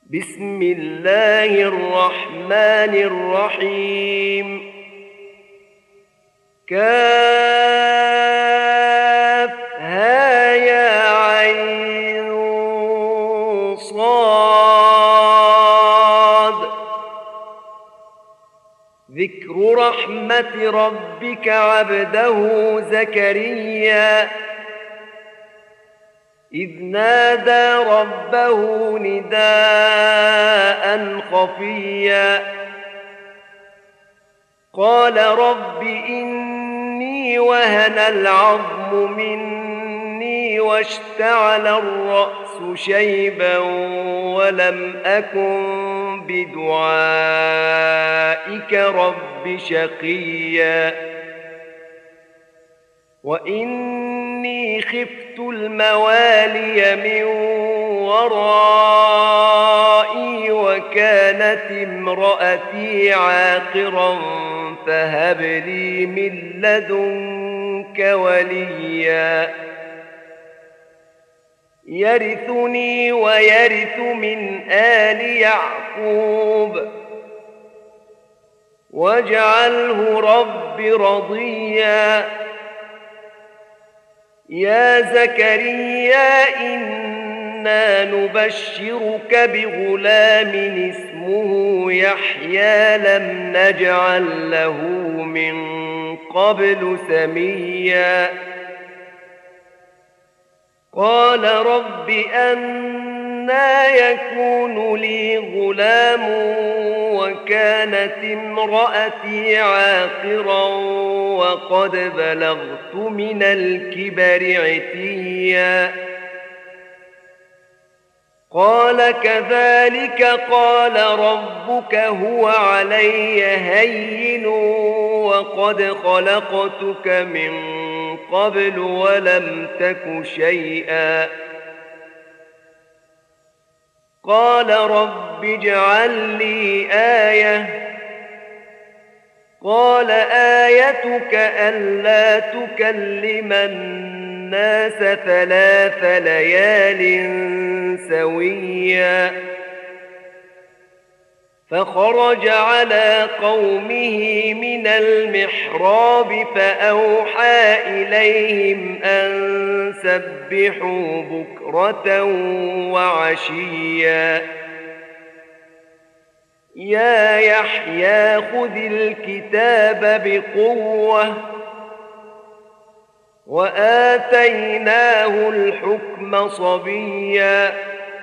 بسم الله الرحمن الرحيم. كافها يا عين صاد. ذكر رحمة ربك عبده زكريا إذ نادى ربه نداء خفيا قال رب إني وهن العظم مني واشتعل الرأس شيبا ولم أكن بدعائك رب شقيا وإني خفت الموالي من ورائي وكانت امرأتي عاقرا فهب لي من لدنك وليا يرثني ويرث من آل يعقوب واجعله رب رضيا يا زكريا إنا نبشرك بغلام اسمه يحيى لم نجعل له من قبل سميا قال رب أنى يكون لي غلام وكانت امرأتي عاقرا وقد بلغت من الكبر عتيا قال كذلك قال ربك هو علي هين وقد خلقتك من قبل ولم تك شيئا قال رب اجعل لي آية قال آيتك ألا تكلم الناس 3 ليال سويا فخرج على قومه من المحراب فأوحى إليهم أن سبحوا بكرة وعشيا يا يحيى خذ الكتاب بقوة وآتيناه الحكم صبيا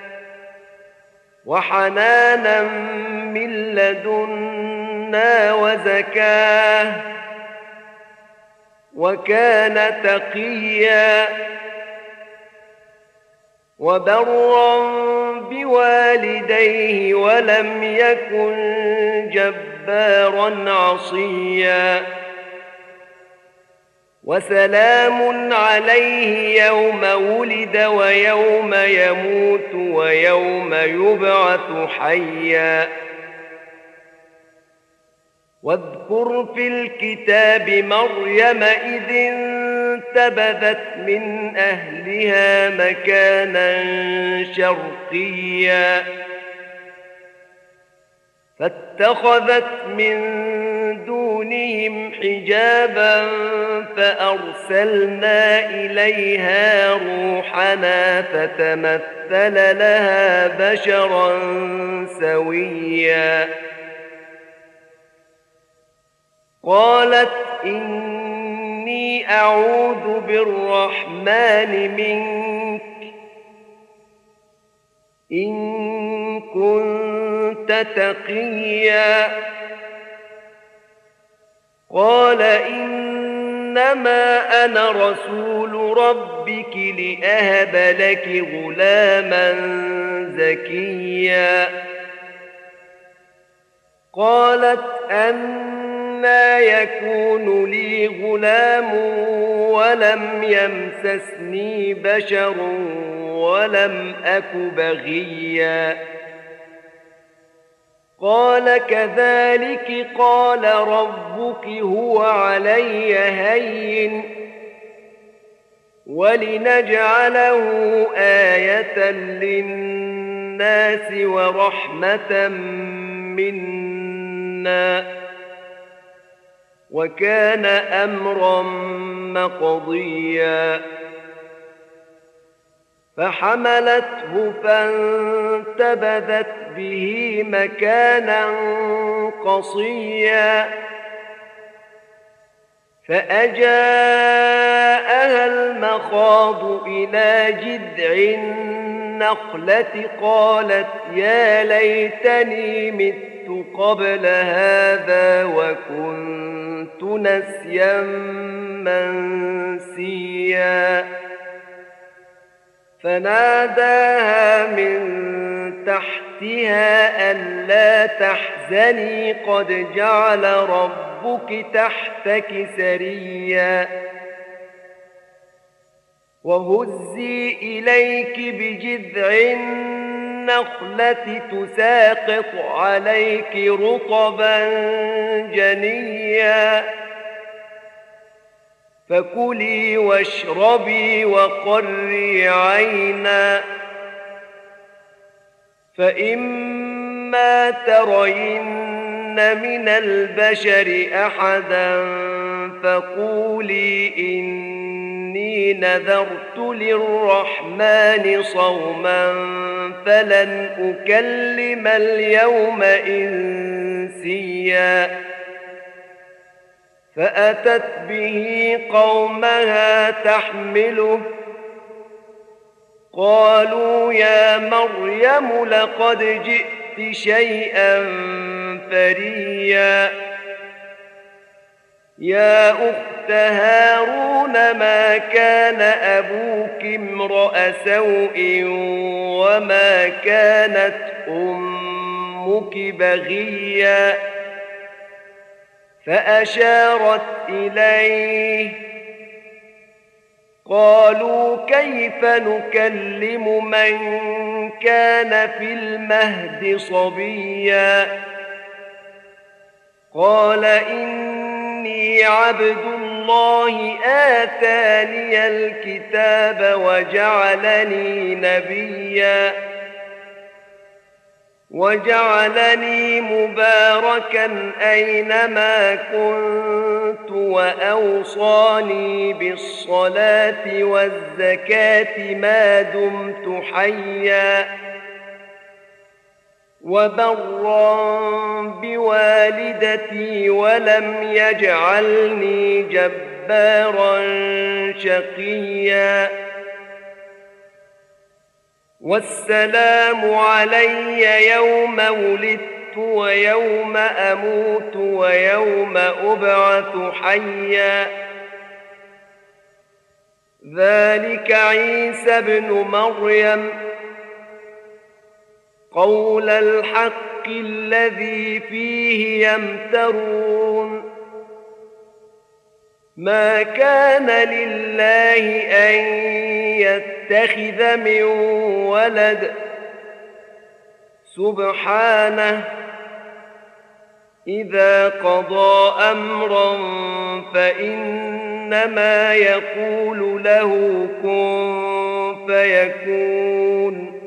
وحنانا من لدنا وزكاه وكان تقيا وبرا بوالديه ولم يكن جبارا عصيا وسلام عليه يوم ولد ويوم يموت ويوم يبعث حيا واذكر في الكتاب مريم إذ انتبذت من أهلها مكانا شرقيا فاتخذت من دونهم حجابا فأرسلنا إليها روحنا فتمثل لها بشرا سويا قالت إني أعوذ بالرحمن منك إن كنت تقيا قال إنما أنا رسول ربك لأهب لك غلاما زكيا قالت أنى يكون لي غلام ولم يمسسني بشر ولم أك بغيا قال كذلك قال ربك هو علي هين ولنجعله آية للناس الناس ورحمة منا وكان أمرا مقضيا فحملته فانتبذت به مكانا قصيا فأجاءها المخاض إلى جذع النخلة قالت يا ليتني مت قبل هذا وكنت نسيا منسيا فناداها من تحتها ألا تحزني قد جعل ربك تحتك سريا وهزي إليك بجذع النخلة تساقط عليك رطبا جنيا فكلي واشربي وقري عينا فإما ترين من البشر أحدا فقولي إني نذرت للرحمن صوما فلن أكلم اليوم إنسيا فأتت به قومها تحمله قالوا يا مريم لقد جئت شيئا فريا يا أخت هارون ما كان أبوك امرأ سوء وما كانت أمك بغيا فأشارت إليه قالوا كيف نكلم من كان في المهد صبيا قال إني عبد الله آتاني الكتاب وجعلني نبيا وجعلني مباركا أينما كنت وأوصاني بالصلاة والزكاة ما دمت حيا وبرا بوالدتي ولم يجعلني جبارا شقيا والسلام علي يوم ولدت ويوم أموت ويوم أبعث حيا ذلك عيسى ابن مريم قول الحق الذي فيه يمترون ما كان لله أن يتخذ من ولد سبحانه إذا قضى أمرا فإنما يقول له كن فيكون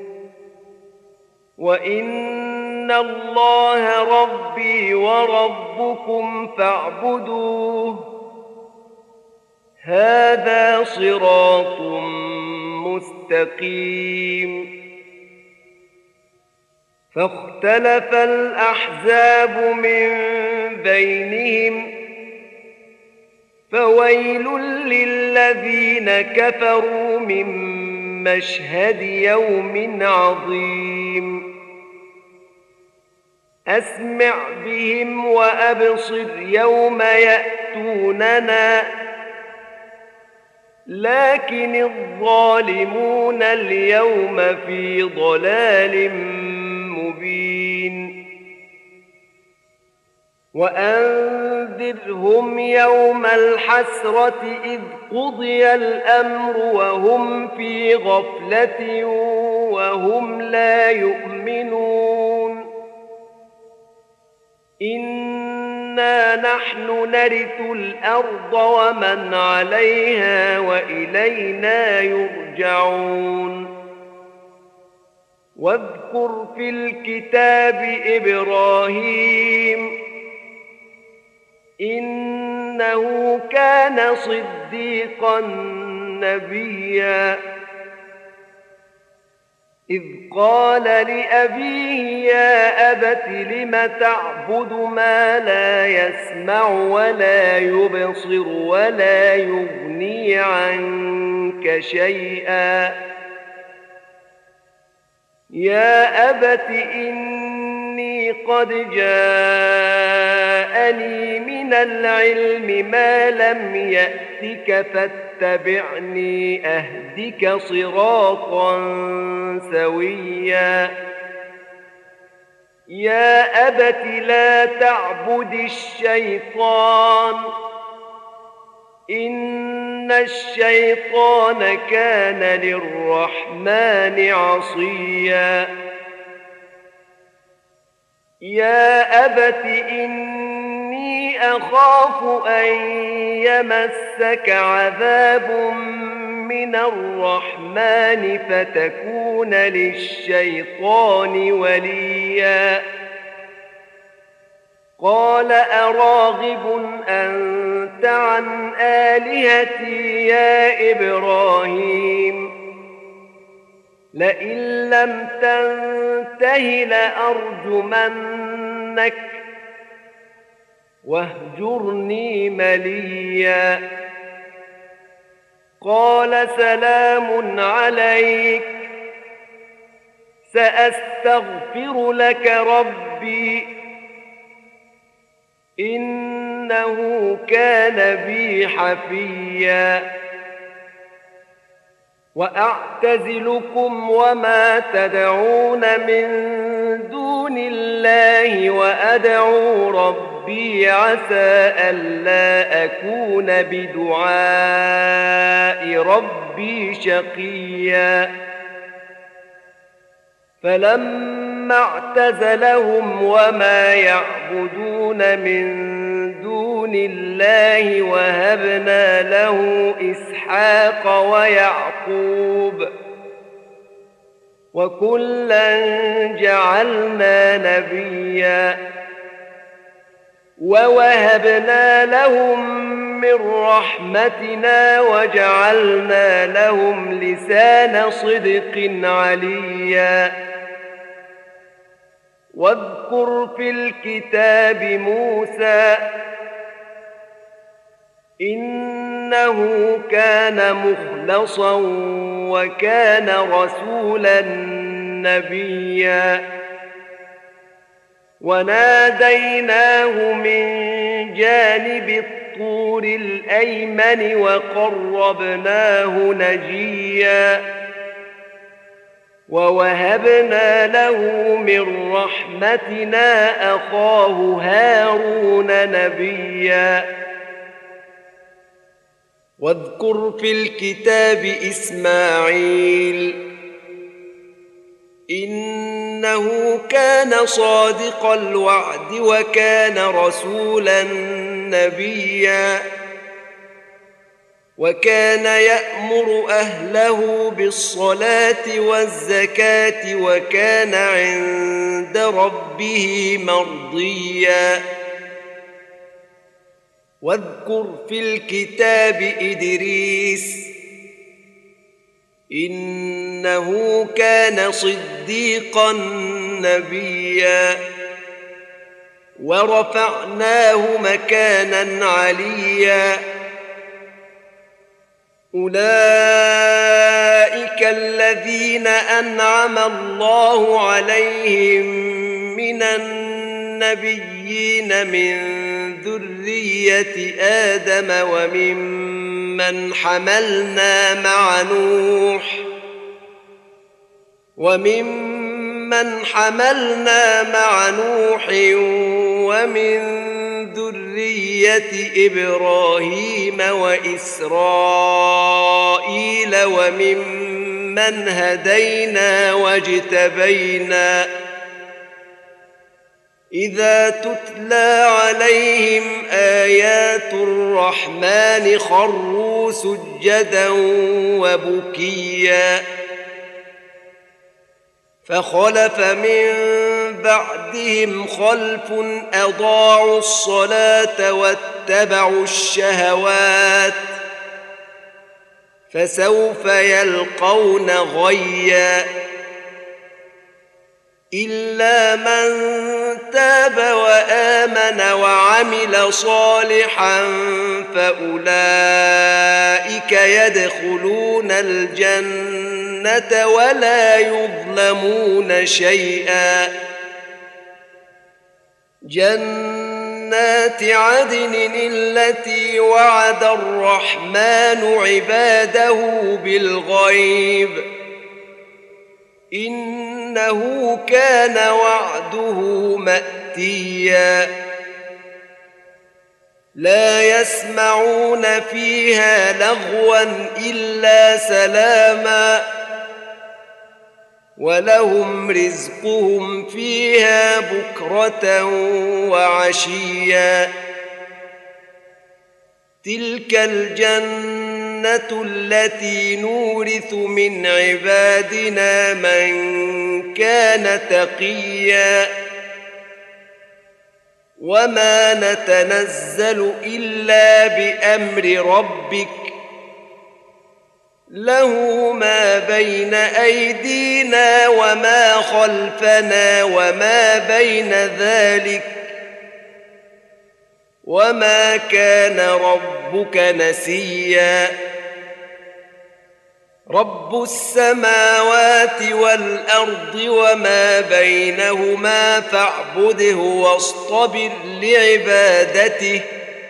وإن الله ربي وربكم فاعبدوه هذا صراط مستقيم فاختلف الأحزاب من بينهم فويل للذين كفروا من مشهد يوم عظيم أسمع بهم وأبصر يوم يأتوننا لكن الظالمون اليوم في ضلال مبين وأنذرهم يوم الحسرة إذ قضي الأمر وهم في غفلة وهم لا يؤمنون إنا نحن نرث الأرض ومن عليها وإلينا يرجعون واذكر في الكتاب إبراهيم إنه كان صديقا نبيا إذ قال لأبيه يا أبت لم تعبد ما لا يسمع ولا يبصر ولا يغني عنك شيئا يا أبت إني قد جاءني من العلم ما لم يأتك فاتبعني أهدك صراطا سويا يا أبت لا تعبد الشيطان إن الشيطان كان للرحمن عصيا يا أبت إني أخاف أن يمسك عذاب من الرحمن فتكون للشيطان وليا قال أراغب أنت عن آلهتي يا إبراهيم لئن لم تنته لأرجمنك واهجرني مليا قال سلام عليك سأستغفر لك ربي إنه كان بي حفيا وأعتزلكم وما تدعون من دون الله وأدعو ربي عسى ألا أكون بدعاء ربي شقيا فلما اعتزلهم وما يعبدون من دون الله وهبنا له إسحاق ويعقوب وكلا جعلنا نبيا ووهبنا لهم من رحمتنا وجعلنا لهم لسان صدق عليا واذكر في الكتاب موسى إنه كان مخلصا وكان رسولا نبيا وناديناه من جانب الطور الأيمن وقربناه نجيا ووهبنا له من رحمتنا أخاه هارون نبيا واذكر في الكتاب إسماعيل إنه كان صادق الوعد وكان رسولا نبيا وكان يأمر أهله بالصلاة والزكاة وكان عند ربه مرضيا واذكر في الكتاب إدريس إنه كان صديقا نبيا ورفعناه مكانا عليا أولئك الذين أنعم الله عليهم من النبيين من ذرية آدم وممن حملنا مع نوح ومن ذرية إبراهيم وإسرائيل وممن هدينا واجتبينا إذا تتلى عليهم آيات الرحمن خروا سجدا وبكيا فخلف من بعدهم خلف أضاعوا الصلاة واتبعوا الشهوات فسوف يلقون غيا إلا من تاب وآمن وعمل صالحا فأولئك يدخلون الجنة ولا يظلمون شيئا جنات عدن التي وعد الرحمن عباده بالغيب إنه كان وعده مأتيا لا يسمعون فيها لغوا إلا سلاما ولهم رزقهم فيها بكرة وعشيا تلك الجنة التي نورث من عبادنا من كان تقيا وما نتنزل إلا بأمر ربك له ما بين أيدينا وما خلفنا وما بين ذلك وما كان ربك نسيا رب السماوات والأرض وما بينهما فاعبده واصطبر لعبادته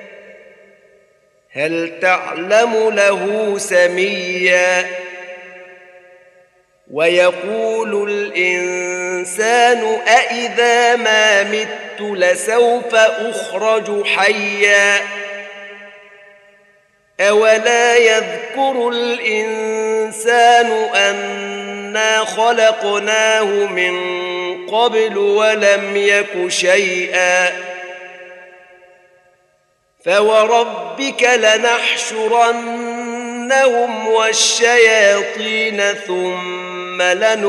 هل تعلم له سميا ويقول الإنسان أإذا ما مت لسوف أخرج حيا أولا يذكر الإنسان أنا خلقناه من قبل ولم يك شيئا فوربك لنحشرنهم والشياطين ثم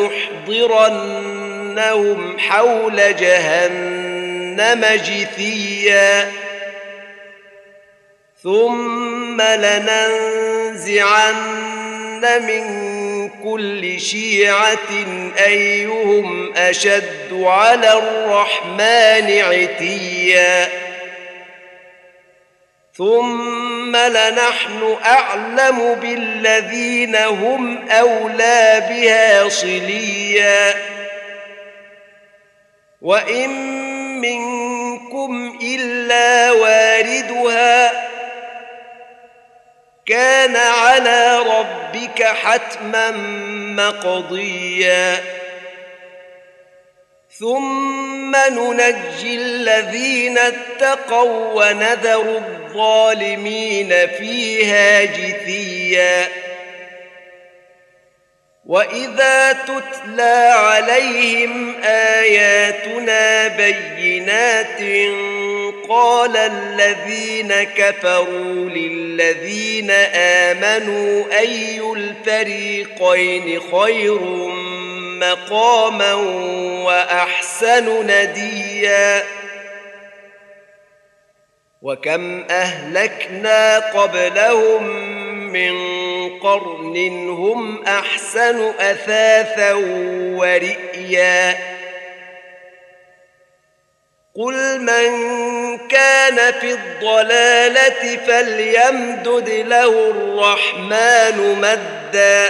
لنحضرنهم حول جهنم جثيا ثم لننزعن من كل شيعة أيهم أشد على الرحمن عتيا ثم لنحن أعلم بالذين هم أولى بها صليا وإن منكم إلا واردها كان على ربك حتما مقضيا ثم ننجي الذين اتقوا ونذر الظالمين فيها جثيا وإذا تتلى عليهم آياتنا بينات قال الذين كفروا للذين آمنوا أي الفريقين خير مقاما وأحسن نديا وكم أهلكنا قبلهم من قرن هم أحسن أثاثا ورئيا قل من كان في الضلالة فليمدد له الرحمن مدا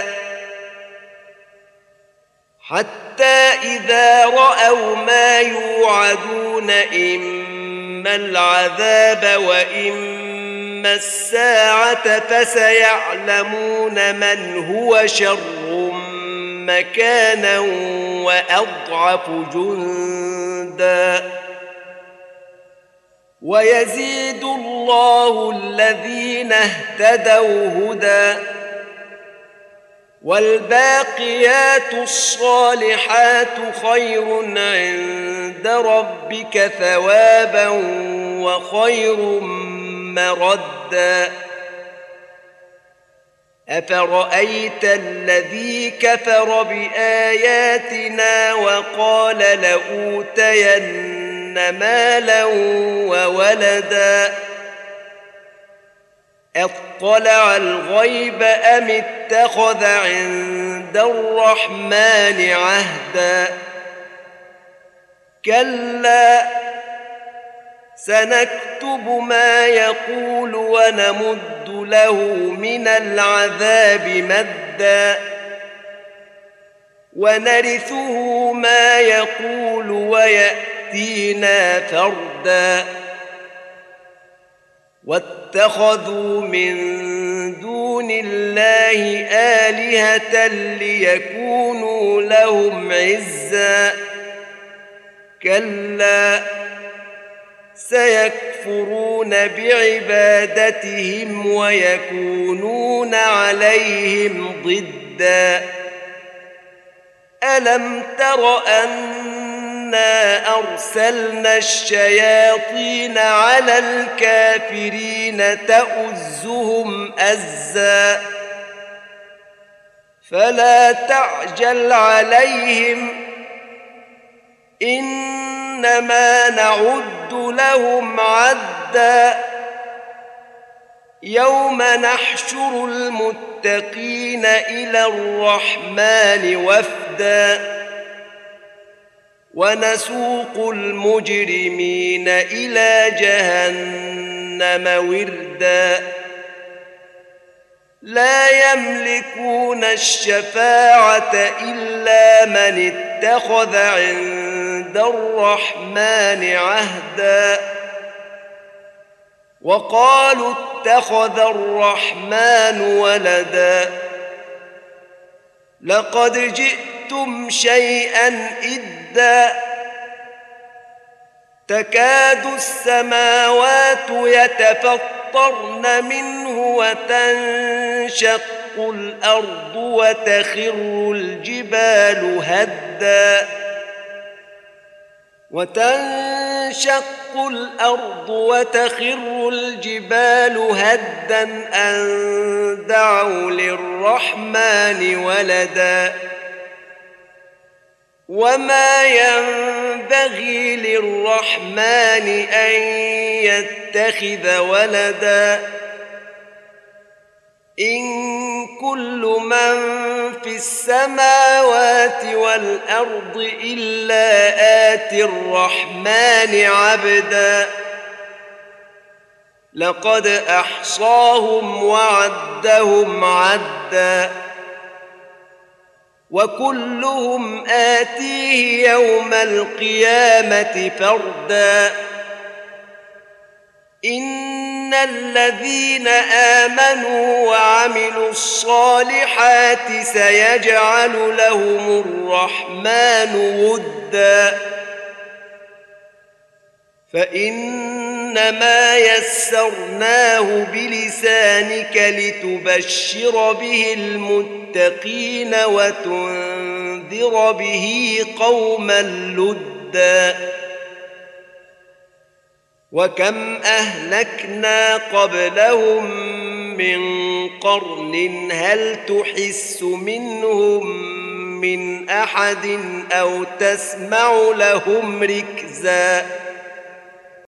حتى إذا رأوا ما يوعدون إما العذاب وإما الساعة فسيعلمون من هو شر مكانا وأضعف جندا ويزيد الله الذين اهتدوا هدى والباقيات الصالحات خير عند ربك ثوابا وخير مردا أفرأيت الذي كفر بآياتنا وقال لأوتين مالا وولدا أطلع الغيب أم اتخذ عند الرحمن عهدا كلا سنكتب ما يقول ونمد له من العذاب مدا ونرثه ما يقول ويأتينا فردا واتخذوا من دون الله آلهة ليكونوا لهم عزا كلا سيكفرون بعبادتهم ويكونون عليهم ضدا ألم تر أنا أرسلنا الشياطين على الكافرين تؤزهم أزا فلا تعجل عليهم إنما نعد لهم عدا يوم نحشر المتقين إلى الرحمن وفدا ونسوق المجرمين إلى جهنم وردا لا يملكون الشفاعة إلا من اتخذ عند الرحمن عهدا وقالوا اتخذ الرحمن ولدا لقد جئتم شيئا إدا تكاد السماوات يتفطرن منه وتنشق الأرض وتخر الجبال هدا أن دعوا للرحمن ولدا وما ينبغي للرحمن أن يتخذ ولدا إن كل من في السماوات والأرض إلا آتي الرحمن عبدا لقد أحصاهم وعدهم عدا وكلهم آتيه يوم القيامة فردا إن الذين آمنوا وعملوا الصالحات سيجعل لهم الرحمن ودا فإنما يسرناه بلسانك لتبشر به المتقين وتنذر به قوما لدا وكم أهلكنا قبلهم من قرن هل تحس منهم من أحد أو تسمع لهم ركزا